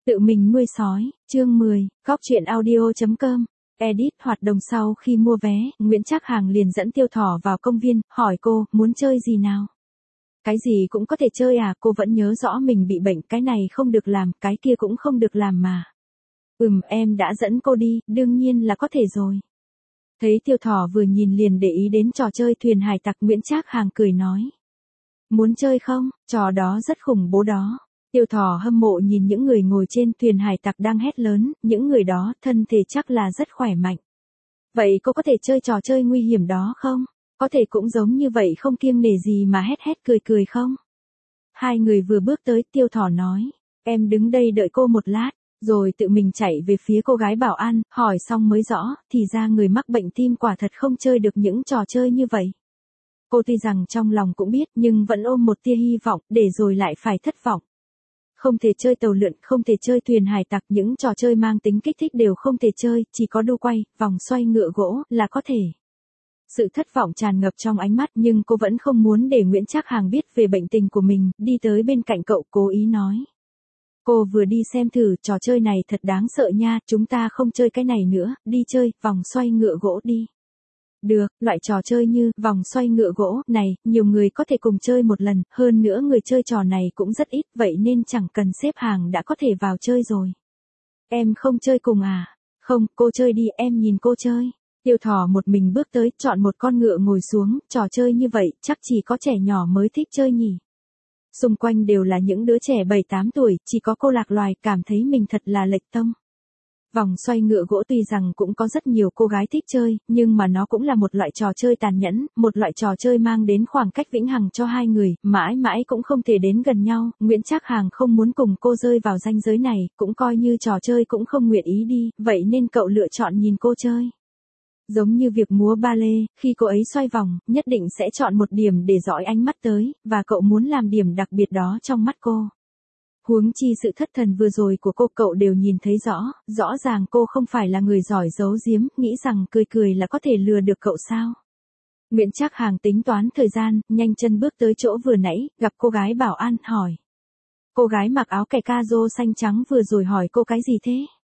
Tự mình nuôi sói, chương 10, Góc truyện audio.com. Edit hoạt động sau khi mua vé, Nguyễn Trác Hàng liền dẫn Tiêu Thỏ vào công viên, hỏi cô, muốn chơi gì nào? Cái gì cũng có thể chơi à, cô vẫn nhớ rõ mình bị bệnh, cái này không được làm, cái kia cũng không được làm mà. Em đã dẫn cô đi, đương nhiên là có thể rồi. Thấy Tiêu Thỏ vừa nhìn liền để ý đến trò chơi thuyền hải tặc, Nguyễn Trác Hàng cười nói. Muốn chơi không, trò đó rất khủng bố đó. Tiêu Thỏ hâm mộ nhìn những người ngồi trên thuyền hải tặc đang hét lớn, những người đó thân thể chắc là rất khỏe mạnh. Vậy cô có thể chơi trò chơi nguy hiểm đó không? Có thể cũng giống như vậy không kiêng nể gì mà hét cười cười không? Hai người vừa bước tới, Tiêu Thỏ nói, em đứng đây đợi cô một lát, rồi tự mình chạy về phía cô gái bảo an, hỏi xong mới rõ, thì ra người mắc bệnh tim quả thật không chơi được những trò chơi như vậy. Cô tuy rằng trong lòng cũng biết nhưng vẫn ôm một tia hy vọng, để rồi lại phải thất vọng. Không thể chơi tàu lượn, không thể chơi thuyền hải tặc, những trò chơi mang tính kích thích đều không thể chơi, chỉ có đu quay, vòng xoay ngựa gỗ là có thể. Sự thất vọng tràn ngập trong ánh mắt nhưng cô vẫn không muốn để Nguyễn Trác Hàng biết về bệnh tình của mình, đi tới bên cạnh cậu cố ý nói. Cô vừa đi xem thử, trò chơi này thật đáng sợ nha, chúng ta không chơi cái này nữa, đi chơi, vòng xoay ngựa gỗ đi. Được, loại trò chơi như vòng xoay ngựa gỗ này, nhiều người có thể cùng chơi một lần, hơn nữa người chơi trò này cũng rất ít, vậy nên chẳng cần xếp hàng đã có thể vào chơi rồi. Em không chơi cùng à? Không, cô chơi đi, em nhìn cô chơi. Tiêu Thỏ một mình bước tới, chọn một con ngựa ngồi xuống, trò chơi như vậy, chắc chỉ có trẻ nhỏ mới thích chơi nhỉ. Xung quanh đều là những đứa trẻ 7-8 tuổi, chỉ có cô lạc loài, cảm thấy mình thật là lệch tông. Vòng xoay ngựa gỗ tuy rằng cũng có rất nhiều cô gái thích chơi, nhưng mà nó cũng là một loại trò chơi tàn nhẫn, một loại trò chơi mang đến khoảng cách vĩnh hằng cho hai người, mãi mãi cũng không thể đến gần nhau. Nguyễn Trác Hàng không muốn cùng cô rơi vào ranh giới này, cũng coi như trò chơi cũng không nguyện ý đi, vậy nên cậu lựa chọn nhìn cô chơi. Giống như việc múa ba lê, khi cô ấy xoay vòng, nhất định sẽ chọn một điểm để dõi ánh mắt tới, và cậu muốn làm điểm đặc biệt đó trong mắt cô. Huống chi sự thất thần vừa rồi của cô cậu đều nhìn thấy rõ ràng cô không phải là người giỏi giấu giếm, nghĩ rằng cười là có thể lừa được cậu sao. Nguyễn Trác Hàng tính toán thời gian, nhanh chân bước tới chỗ vừa nãy, gặp cô gái bảo an, hỏi. Cô gái mặc áo kẻ ca rô xanh trắng vừa rồi hỏi cô cái gì thế?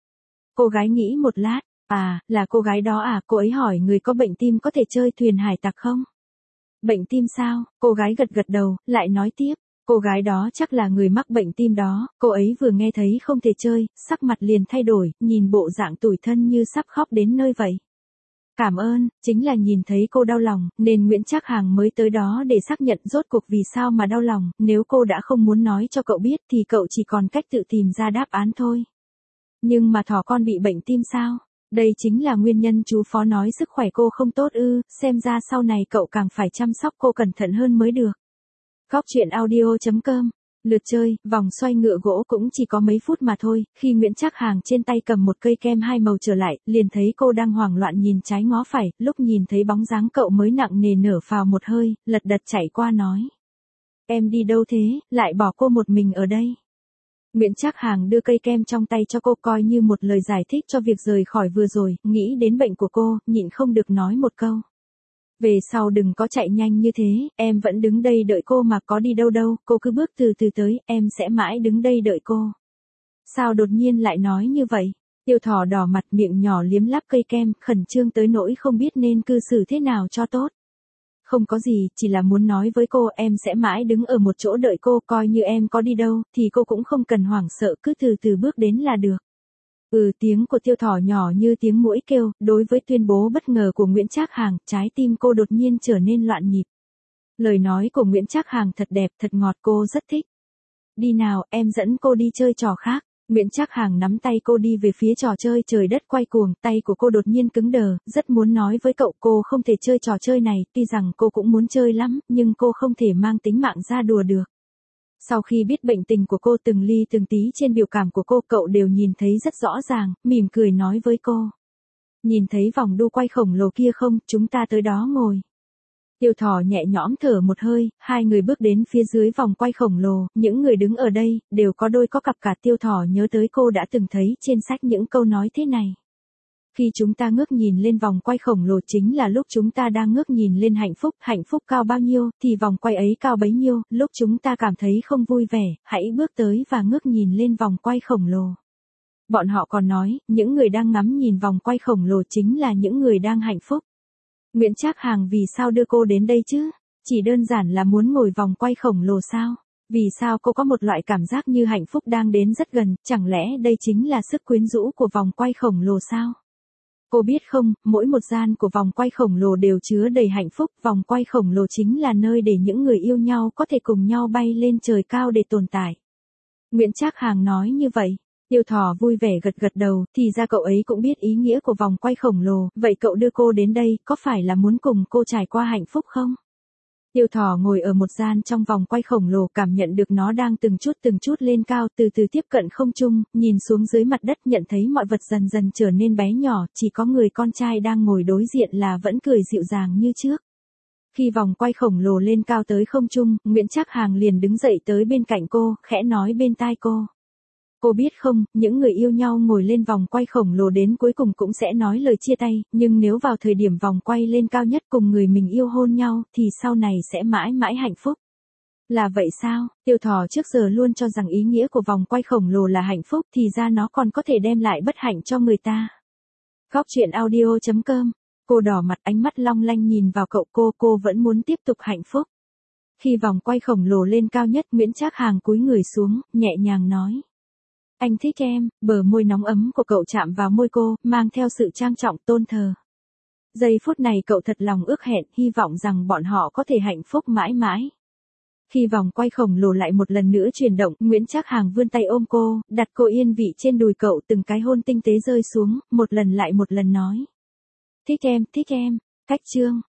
Cô gái nghĩ một lát, là cô gái đó à, cô ấy hỏi người có bệnh tim có thể chơi thuyền hải tặc không? Bệnh tim sao? Cô gái gật đầu, lại nói tiếp. Cô gái đó chắc là người mắc bệnh tim đó, cô ấy vừa nghe thấy không thể chơi, sắc mặt liền thay đổi, nhìn bộ dạng tủi thân như sắp khóc đến nơi vậy. Cảm ơn, chính là nhìn thấy cô đau lòng, nên Nguyễn Trác Hàng mới tới đó để xác nhận rốt cuộc vì sao mà đau lòng, nếu cô đã không muốn nói cho cậu biết thì cậu chỉ còn cách tự tìm ra đáp án thôi. Nhưng mà thỏ con bị bệnh tim sao? Đây chính là nguyên nhân chú Phó nói sức khỏe cô không tốt ư, xem ra sau này cậu càng phải chăm sóc cô cẩn thận hơn mới được. Góc truyện audio.com. Lượt chơi, vòng xoay ngựa gỗ cũng chỉ có mấy phút mà thôi, khi Nguyễn Trác Hàng trên tay cầm một cây kem hai màu trở lại, liền thấy cô đang hoảng loạn nhìn trái ngó phải, lúc nhìn thấy bóng dáng cậu mới nặng nề nở phào một hơi, lật đật chạy qua nói. Em đi đâu thế, lại bỏ cô một mình ở đây. Nguyễn Trác Hàng đưa cây kem trong tay cho cô coi như một lời giải thích cho việc rời khỏi vừa rồi, nghĩ đến bệnh của cô, nhịn không được nói một câu. Về sau đừng có chạy nhanh như thế, em vẫn đứng đây đợi cô mà có đi đâu, cô cứ bước từ từ tới, em sẽ mãi đứng đây đợi cô. Sao đột nhiên lại nói như vậy? Tiêu Thỏ đỏ mặt miệng nhỏ liếm láp cây kem, khẩn trương tới nỗi không biết nên cư xử thế nào cho tốt. Không có gì, chỉ là muốn nói với cô em sẽ mãi đứng ở một chỗ đợi cô, coi như em có đi đâu, thì cô cũng không cần hoảng sợ, cứ từ từ bước đến là được. Tiếng của Tiêu Thỏ nhỏ như tiếng muỗi kêu, đối với tuyên bố bất ngờ của Nguyễn Trác Hàng, trái tim cô đột nhiên trở nên loạn nhịp. Lời nói của Nguyễn Trác Hàng thật đẹp, thật ngọt, cô rất thích. Đi nào, em dẫn cô đi chơi trò khác. Nguyễn Trác Hàng nắm tay cô đi về phía trò chơi trời đất quay cuồng, tay của cô đột nhiên cứng đờ, rất muốn nói với cậu cô không thể chơi trò chơi này, tuy rằng cô cũng muốn chơi lắm, nhưng cô không thể mang tính mạng ra đùa được. Sau khi biết bệnh tình của cô từng ly từng tí trên biểu cảm của cô, cậu đều nhìn thấy rất rõ ràng, mỉm cười nói với cô. Nhìn thấy vòng đu quay khổng lồ kia không, chúng ta tới đó ngồi. Tiêu Thỏ nhẹ nhõm thở một hơi, hai người bước đến phía dưới vòng quay khổng lồ, những người đứng ở đây, đều có đôi có cặp cả. Tiêu Thỏ nhớ tới cô đã từng thấy trên sách những câu nói thế này. Khi chúng ta ngước nhìn lên vòng quay khổng lồ chính là lúc chúng ta đang ngước nhìn lên hạnh phúc cao bao nhiêu, thì vòng quay ấy cao bấy nhiêu, lúc chúng ta cảm thấy không vui vẻ, hãy bước tới và ngước nhìn lên vòng quay khổng lồ. Bọn họ còn nói, những người đang ngắm nhìn vòng quay khổng lồ chính là những người đang hạnh phúc. Nguyễn Trác Hàng vì sao đưa cô đến đây chứ? Chỉ đơn giản là muốn ngồi vòng quay khổng lồ sao? Vì sao cô có một loại cảm giác như hạnh phúc đang đến rất gần, chẳng lẽ đây chính là sức quyến rũ của vòng quay khổng lồ sao? Cô biết không, mỗi một gian của vòng quay khổng lồ đều chứa đầy hạnh phúc, vòng quay khổng lồ chính là nơi để những người yêu nhau có thể cùng nhau bay lên trời cao để tồn tại. Nguyễn Trác Hàng nói như vậy. Tiêu Thỏ vui vẻ gật gật đầu, thì ra cậu ấy cũng biết ý nghĩa của vòng quay khổng lồ, vậy cậu đưa cô đến đây, có phải là muốn cùng cô trải qua hạnh phúc không? Tiêu Thỏ ngồi ở một gian trong vòng quay khổng lồ, cảm nhận được nó đang từng chút lên cao, từ từ tiếp cận không trung, nhìn xuống dưới mặt đất, nhận thấy mọi vật dần dần trở nên bé nhỏ, chỉ có người con trai đang ngồi đối diện là vẫn cười dịu dàng như trước. Khi vòng quay khổng lồ lên cao tới không trung, Nguyễn Trác Hàng liền đứng dậy tới bên cạnh cô, khẽ nói bên tai cô. Cô biết không, những người yêu nhau ngồi lên vòng quay khổng lồ đến cuối cùng cũng sẽ nói lời chia tay, nhưng nếu vào thời điểm vòng quay lên cao nhất cùng người mình yêu hôn nhau, thì sau này sẽ mãi mãi hạnh phúc. Là vậy sao? Tiêu Thỏ trước giờ luôn cho rằng ý nghĩa của vòng quay khổng lồ là hạnh phúc, thì ra nó còn có thể đem lại bất hạnh cho người ta. Góc truyện audio.com. Cô đỏ mặt, ánh mắt long lanh nhìn vào cậu, cô vẫn muốn tiếp tục hạnh phúc. Khi vòng quay khổng lồ lên cao nhất, Nguyễn Trác Hàng cúi người xuống, nhẹ nhàng nói. Anh thích em, bờ môi nóng ấm của cậu chạm vào môi cô, mang theo sự trang trọng tôn thờ. Giây phút này cậu thật lòng ước hẹn, hy vọng rằng bọn họ có thể hạnh phúc mãi mãi. Khi vòng quay khổng lồ lại một lần nữa chuyển động, Nguyễn Trác Hàng vươn tay ôm cô, đặt cô yên vị trên đùi cậu, từng cái hôn tinh tế rơi xuống, một lần lại một lần nói. Thích em, cách chương.